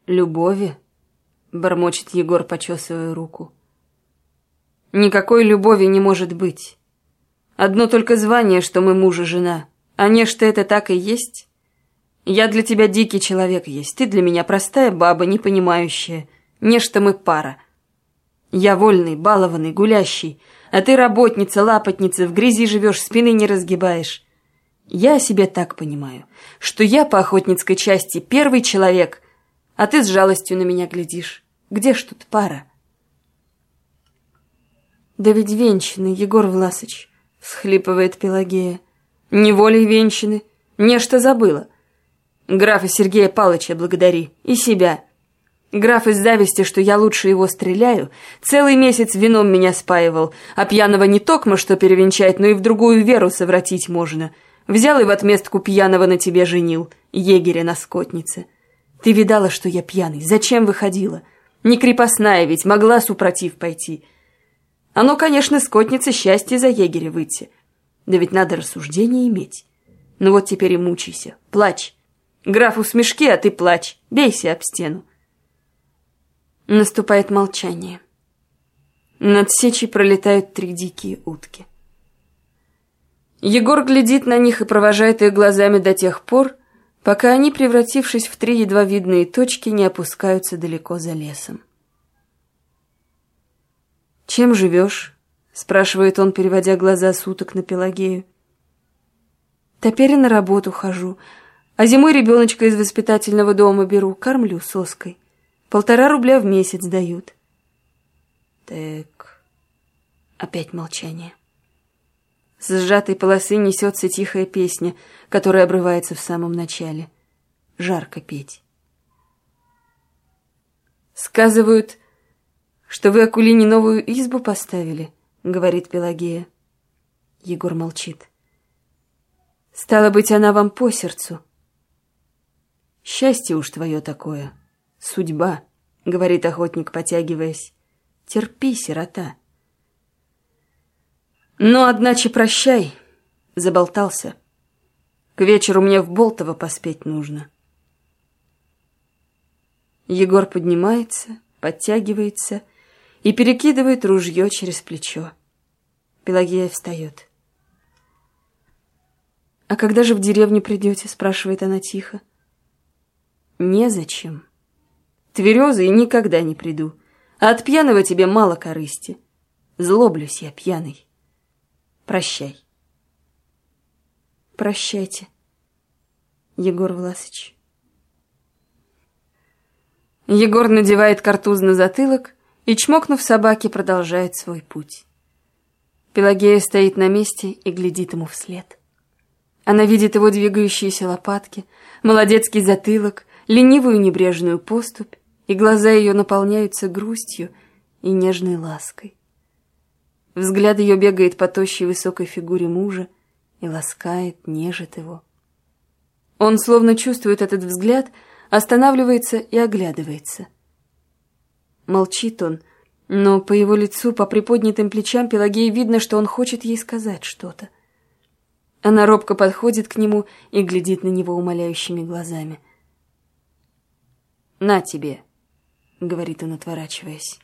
«Любови?» — бормочет Егор, почесывая руку. «Никакой любови не может быть. Одно только звание, что мы муж и жена. А нечто это так и есть. Я для тебя дикий человек есть, ты для меня простая баба, не понимающая. Нечто мы пара. Я вольный, балованный, гулящий, а ты работница, лапотница, в грязи живешь, спины не разгибаешь. Я о себе так понимаю, что я по охотницкой части первый человек, а ты с жалостью на меня глядишь. Где ж тут пара?» «Да ведь венчаны, Егор Власыч», — всхлипывает Пелагея. «Неволей венчаны, нечто забыла. Графа Сергея Палыча благодари, и себя. Граф из зависти, что я лучше его стреляю, целый месяц вином меня спаивал, а пьяного не токмо что перевенчать, но и в другую веру совратить можно. Взял и в отместку пьяного на тебе женил, егеря на скотнице. Ты видала, что я пьяный, зачем выходила? Не крепостная ведь, могла супротив пойти. Оно, конечно, скотнице счастье за егеря выйти. Да ведь надо рассуждение иметь. Ну вот теперь и мучайся, плачь. Графу смешки, а ты плачь, бейся об стену». Наступает молчание. Над сечей пролетают 3 дикие утки. Егор глядит на них и провожает их глазами до тех пор, пока они, превратившись в 3 едва видные точки, не опускаются далеко за лесом. «Чем живешь?» — спрашивает он, переводя глаза с уток на Пелагею. «Теперь на работу хожу, а зимой ребеночка из воспитательного дома беру, кормлю соской. 1,5 рубля в месяц дают». «Так...» Опять молчание. С сжатой полосы несется тихая песня, которая обрывается в самом начале. Жарко петь. «Сказывают, что вы Акулине новую избу поставили», — говорит Пелагея. Егор молчит. «Стало быть, она вам по сердцу». «Счастье уж твое такое, судьба», — говорит охотник, потягиваясь. «Терпи, сирота». «Ну, одначе прощай», — заболтался. «К вечеру мне в Болтово поспеть нужно». Егор поднимается, подтягивается и перекидывает ружье через плечо. Пелагея встает. «А когда же в деревню придете?» — спрашивает она тихо. «Незачем. Тверезый никогда не приду, а от пьяного тебе мало корысти. Злоблюсь я пьяный. Прощай». «Прощайте, Егор Власыч». Егор надевает картуз на затылок и, чмокнув собаки, продолжает свой путь. Пелагея стоит на месте и глядит ему вслед. Она видит его двигающиеся лопатки, молодецкий затылок, ленивую небрежную поступь, и глаза ее наполняются грустью и нежной лаской. Взгляд ее бегает по тощей высокой фигуре мужа и ласкает, нежит его. Он, словно чувствует этот взгляд, останавливается и оглядывается. Молчит он, но по его лицу, по приподнятым плечам Пелагеи видно, что он хочет ей сказать что-то. Она робко подходит к нему и глядит на него умоляющими глазами. «На тебе», — говорит он, отворачиваясь.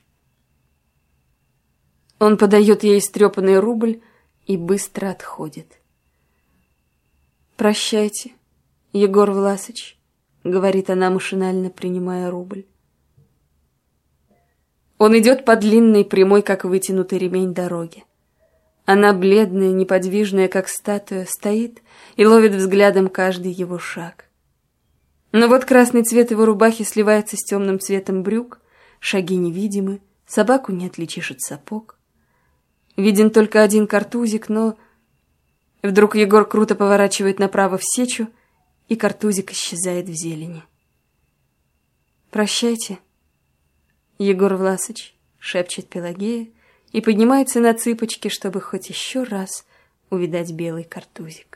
Он подает ей истрепанный рубль и быстро отходит. «Прощайте, Егор Власыч», — говорит она, машинально принимая рубль. Он идет по длинной, прямой, как вытянутый ремень, дороги. Она, бледная, неподвижная, как статуя, стоит и ловит взглядом каждый его шаг. Но вот красный цвет его рубахи сливается с темным цветом брюк, шаги невидимы, собаку не отличишь от сапог. Виден только один картузик, но... Вдруг Егор круто поворачивает направо в сечу, и картузик исчезает в зелени. «Прощайте, Егор Власыч», — шепчет Пелагея, и поднимается на цыпочки, чтобы хоть еще раз увидать белый картузик.